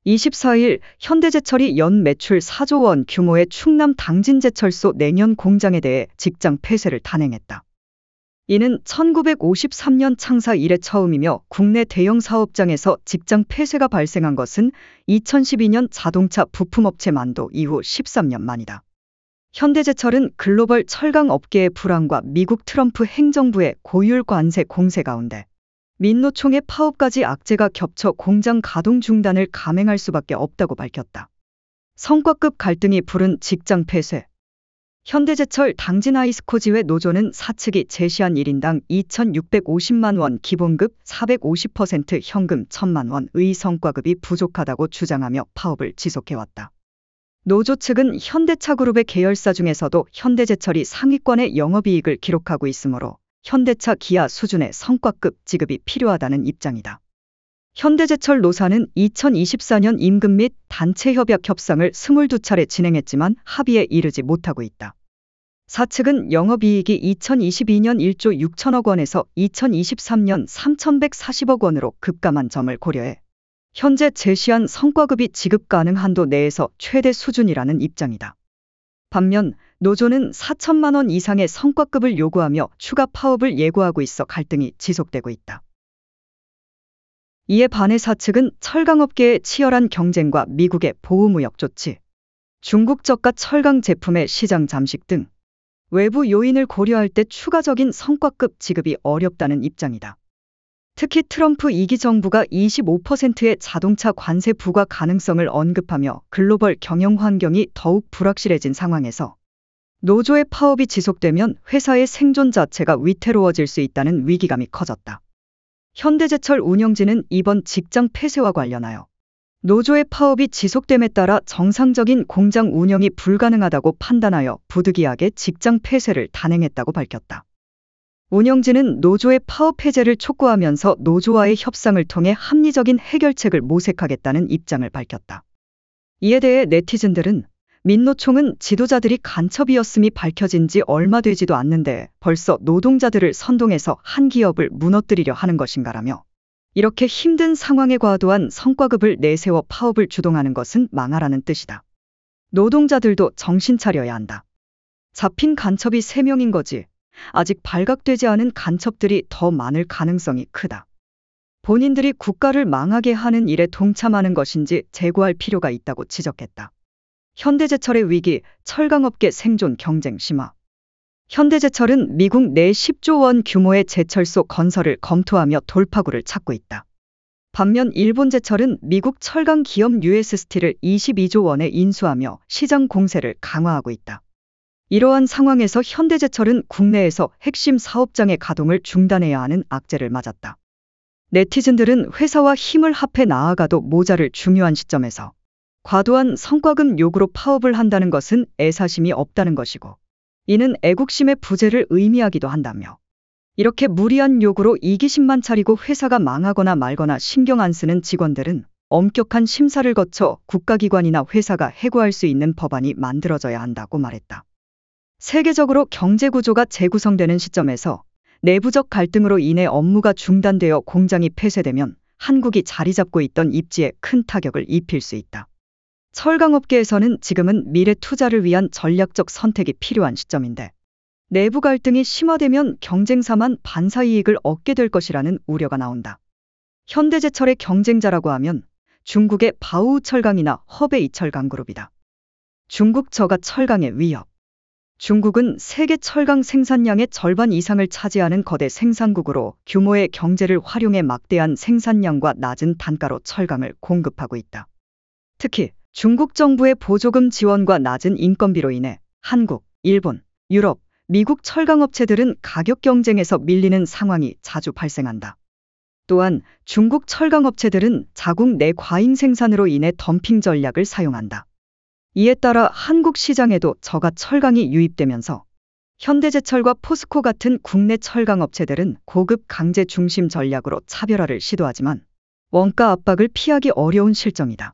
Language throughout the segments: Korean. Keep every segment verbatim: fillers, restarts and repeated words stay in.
이십사 일 현대제철이 연 매출 사조 원 규모의 충남 당진제철소 냉연 공장에 대해 직장 폐쇄를 단행했다. 이는 천구백오십삼 년 창사 이래 처음이며 국내 대형 사업장에서 직장 폐쇄가 발생한 것은 이천십이 년 자동차 부품업체 만도 이후 십삼 년 만이다. 현대제철은 글로벌 철강 업계의 불황과 미국 트럼프 행정부의 고율 관세 공세 가운데 민노총의 파업까지 악재가 겹쳐 공장 가동 중단을 감행할 수밖에 없다고 밝혔다. 성과급 갈등이 부른 직장 폐쇄. 현대제철 당진 아이스코지회 노조는 사측이 제시한 일 인당 이천육백오십만 원 기본급 사백오십 퍼센트 현금 천만 원의 성과급이 부족하다고 주장하며 파업을 지속해왔다. 노조 측은 현대차그룹의 계열사 중에서도 현대제철이 상위권의 영업이익을 기록하고 있으므로 현대차 기아 수준의 성과급 지급이 필요하다는 입장이다. 현대제철 노사는 이천이십사 년 임금 및 단체 협약 협상을 이십이 차례 진행했지만 합의에 이르지 못하고 있다. 사측은 영업이익이 이천이십이 년 일조 육천억 원에서 이천이십삼 년 삼천백사십억 원으로 급감한 점을 고려해 현재 제시한 성과급이 지급 가능 한도 내에서 최대 수준이라는 입장이다. 반면 노조는 사천만 원 이상의 성과급을 요구하며 추가 파업을 예고하고 있어 갈등이 지속되고 있다. 이에 반해 사측은 철강업계의 치열한 경쟁과 미국의 보호무역 조치, 중국 저가 철강 제품의 시장 잠식 등 외부 요인을 고려할 때 추가적인 성과급 지급이 어렵다는 입장이다. 특히 트럼프 이 기 정부가 이십오 퍼센트의 자동차 관세 부과 가능성을 언급하며 글로벌 경영 환경이 더욱 불확실해진 상황에서 노조의 파업이 지속되면 회사의 생존 자체가 위태로워질 수 있다는 위기감이 커졌다. 현대제철 운영진은 이번 직장 폐쇄와 관련하여 노조의 파업이 지속됨에 따라 정상적인 공장 운영이 불가능하다고 판단하여 부득이하게 직장 폐쇄를 단행했다고 밝혔다. 운영진은 노조의 파업 해제를 촉구하면서 노조와의 협상을 통해 합리적인 해결책을 모색하겠다는 입장을 밝혔다. 이에 대해 네티즌들은 민노총은 지도자들이 간첩이었음이 밝혀진 지 얼마 되지도 않는데 벌써 노동자들을 선동해서 한 기업을 무너뜨리려 하는 것인가라며 이렇게 힘든 상황에 과도한 성과급을 내세워 파업을 주동하는 것은 망하라는 뜻이다. 노동자들도 정신 차려야 한다. 잡힌 간첩이 세 명인 거지. 아직 발각되지 않은 간첩들이 더 많을 가능성이 크다. 본인들이 국가를 망하게 하는 일에 동참하는 것인지 재고할 필요가 있다고 지적했다. 현대제철의 위기, 철강업계 생존 경쟁 심화. 현대제철은 미국 내 십조 원 규모의 제철소 건설을 검토하며 돌파구를 찾고 있다. 반면 일본제철은 미국 철강 기업 유에스스틸을 이십이조 원에 인수하며 시장 공세를 강화하고 있다. 이러한 상황에서 현대제철은 국내에서 핵심 사업장의 가동을 중단해야 하는 악재를 맞았다. 네티즌들은 회사와 힘을 합해 나아가도 모자를 중요한 시점에서 과도한 성과급 요구로 파업을 한다는 것은 애사심이 없다는 것이고 이는 애국심의 부재를 의미하기도 한다며 이렇게 무리한 요구로 이기심만 차리고 회사가 망하거나 말거나 신경 안 쓰는 직원들은 엄격한 심사를 거쳐 국가기관이나 회사가 해고할 수 있는 법안이 만들어져야 한다고 말했다. 세계적으로 경제구조가 재구성되는 시점에서 내부적 갈등으로 인해 업무가 중단되어 공장이 폐쇄되면 한국이 자리 잡고 있던 입지에 큰 타격을 입힐 수 있다. 철강업계에서는 지금은 미래 투자를 위한 전략적 선택이 필요한 시점인데 내부 갈등이 심화되면 경쟁사만 반사이익을 얻게 될 것이라는 우려가 나온다. 현대제철의 경쟁자라고 하면 중국의 바오우철강이나 허베이철강그룹이다. 중국 저가 철강의 위협. 중국은 세계 철강 생산량의 절반 이상을 차지하는 거대 생산국으로 규모의 경제를 활용해 막대한 생산량과 낮은 단가로 철강을 공급하고 있다. 특히 중국 정부의 보조금 지원과 낮은 인건비로 인해 한국, 일본, 유럽, 미국 철강업체들은 가격 경쟁에서 밀리는 상황이 자주 발생한다. 또한 중국 철강업체들은 자국 내 과잉 생산으로 인해 덤핑 전략을 사용한다. 이에 따라 한국 시장에도 저가 철강이 유입되면서 현대제철과 포스코 같은 국내 철강업체들은 고급 강제 중심 전략으로 차별화를 시도하지만 원가 압박을 피하기 어려운 실정이다.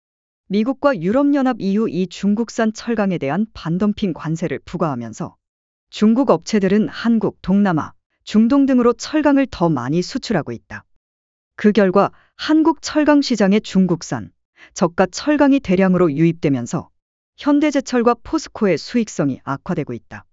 미국과 유럽연합 이후 이 중국산 철강에 대한 반덤핑 관세를 부과하면서 중국 업체들은 한국, 동남아, 중동 등으로 철강을 더 많이 수출하고 있다. 그 결과 한국 철강 시장의 중국산, 저가 철강이 대량으로 유입되면서 현대제철과 포스코의 수익성이 악화되고 있다.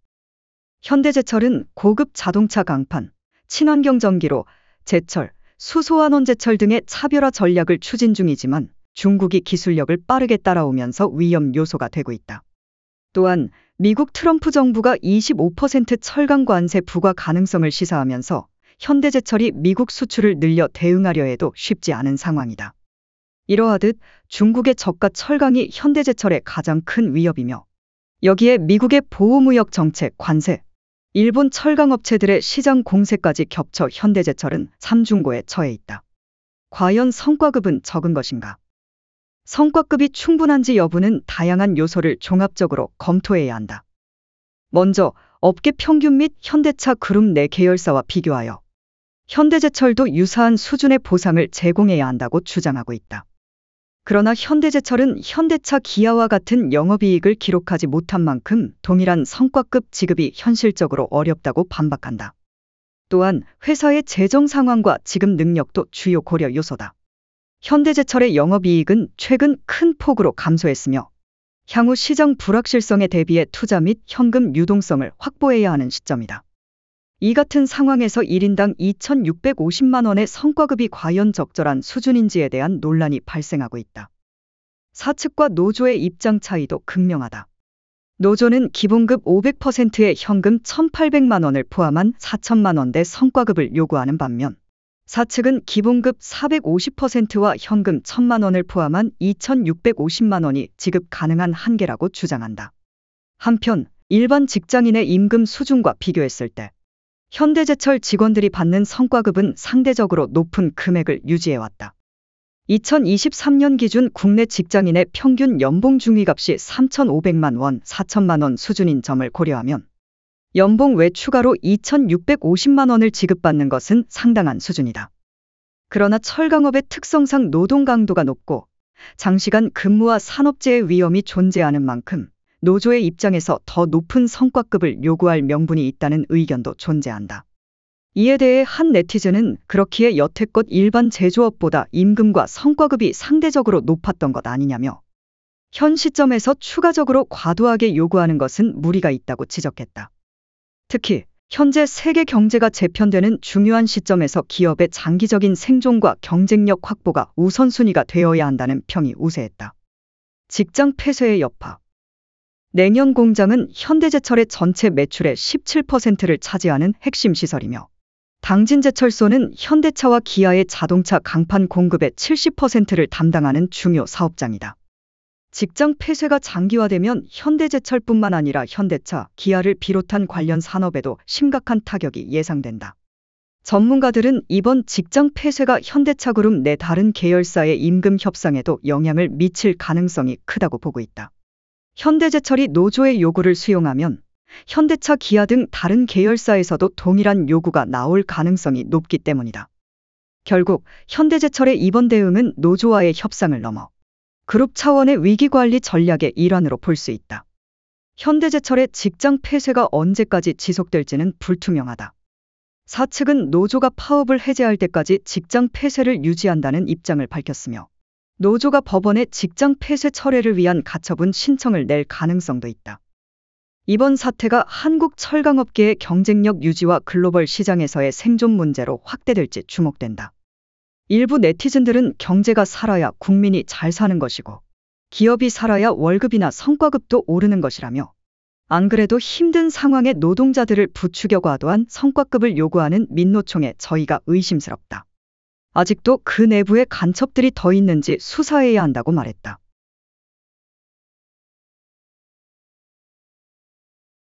현대제철은 고급 자동차 강판, 친환경 전기로 제철, 수소환원제철 등의 차별화 전략을 추진 중이지만 중국이 기술력을 빠르게 따라오면서 위험 요소가 되고 있다. 또한 미국 트럼프 정부가 이십오 퍼센트 철강 관세 부과 가능성을 시사하면서 현대제철이 미국 수출을 늘려 대응하려 해도 쉽지 않은 상황이다. 이러하듯 중국의 저가 철강이 현대제철의 가장 큰 위협이며 여기에 미국의 보호무역 정책 관세, 일본 철강업체들의 시장 공세까지 겹쳐 현대제철은 삼중고에 처해 있다. 과연 성과급은 적은 것인가? 성과급이 충분한지 여부는 다양한 요소를 종합적으로 검토해야 한다. 먼저 업계 평균 및 현대차 그룹 내 계열사와 비교하여 현대제철도 유사한 수준의 보상을 제공해야 한다고 주장하고 있다. 그러나 현대제철은 현대차 기아와 같은 영업이익을 기록하지 못한 만큼 동일한 성과급 지급이 현실적으로 어렵다고 반박한다. 또한 회사의 재정 상황과 지급 능력도 주요 고려 요소다. 현대제철의 영업이익은 최근 큰 폭으로 감소했으며 향후 시장 불확실성에 대비해 투자 및 현금 유동성을 확보해야 하는 시점이다. 이 같은 상황에서 일 인당 이천육백오십만 원의 성과급이 과연 적절한 수준인지에 대한 논란이 발생하고 있다. 사측과 노조의 입장 차이도 극명하다. 노조는 기본급 오백 퍼센트의 현금 천팔백만 원을 포함한 사천만 원대 성과급을 요구하는 반면 사측은 기본급 사백오십 퍼센트와 현금 천만 원을 포함한 이천육백오십만 원이 지급 가능한 한계라고 주장한다. 한편 일반 직장인의 임금 수준과 비교했을 때 현대제철 직원들이 받는 성과급은 상대적으로 높은 금액을 유지해왔다. 이천이십삼 년 기준 국내 직장인의 평균 연봉 중위값이 삼천오백만 원, 사천만 원 수준인 점을 고려하면 연봉 외 추가로 이천육백오십만 원을 지급받는 것은 상당한 수준이다. 그러나 철강업의 특성상 노동 강도가 높고 장시간 근무와 산업재해 위험이 존재하는 만큼 노조의 입장에서 더 높은 성과급을 요구할 명분이 있다는 의견도 존재한다. 이에 대해 한 네티즌은 그렇기에 여태껏 일반 제조업보다 임금과 성과급이 상대적으로 높았던 것 아니냐며 현 시점에서 추가적으로 과도하게 요구하는 것은 무리가 있다고 지적했다. 특히 현재 세계 경제가 재편되는 중요한 시점에서 기업의 장기적인 생존과 경쟁력 확보가 우선순위가 되어야 한다는 평이 우세했다. 직장 폐쇄의 여파. 냉연 공장은 현대제철의 전체 매출의 십칠 퍼센트를 차지하는 핵심 시설이며 당진제철소는 현대차와 기아의 자동차 강판 공급의 칠십 퍼센트를 담당하는 중요 사업장이다. 직장 폐쇄가 장기화되면 현대제철뿐만 아니라 현대차, 기아를 비롯한 관련 산업에도 심각한 타격이 예상된다. 전문가들은 이번 직장 폐쇄가 현대차 그룹 내 다른 계열사의 임금 협상에도 영향을 미칠 가능성이 크다고 보고 있다. 현대제철이 노조의 요구를 수용하면 현대차, 기아 등 다른 계열사에서도 동일한 요구가 나올 가능성이 높기 때문이다. 결국 현대제철의 이번 대응은 노조와의 협상을 넘어 그룹 차원의 위기관리 전략의 일환으로 볼 수 있다. 현대제철의 직장 폐쇄가 언제까지 지속될지는 불투명하다. 사측은 노조가 파업을 해제할 때까지 직장 폐쇄를 유지한다는 입장을 밝혔으며 노조가 법원에 직장 폐쇄 철회를 위한 가처분 신청을 낼 가능성도 있다. 이번 사태가 한국 철강업계의 경쟁력 유지와 글로벌 시장에서의 생존 문제로 확대될지 주목된다. 일부 네티즌들은 경제가 살아야 국민이 잘 사는 것이고 기업이 살아야 월급이나 성과급도 오르는 것이라며 안 그래도 힘든 상황에 노동자들을 부추겨 과도한 성과급을 요구하는 민노총에 저희가 의심스럽다. 아직도 그 내부에 간첩들이 더 있는지 수사해야 한다고 말했다.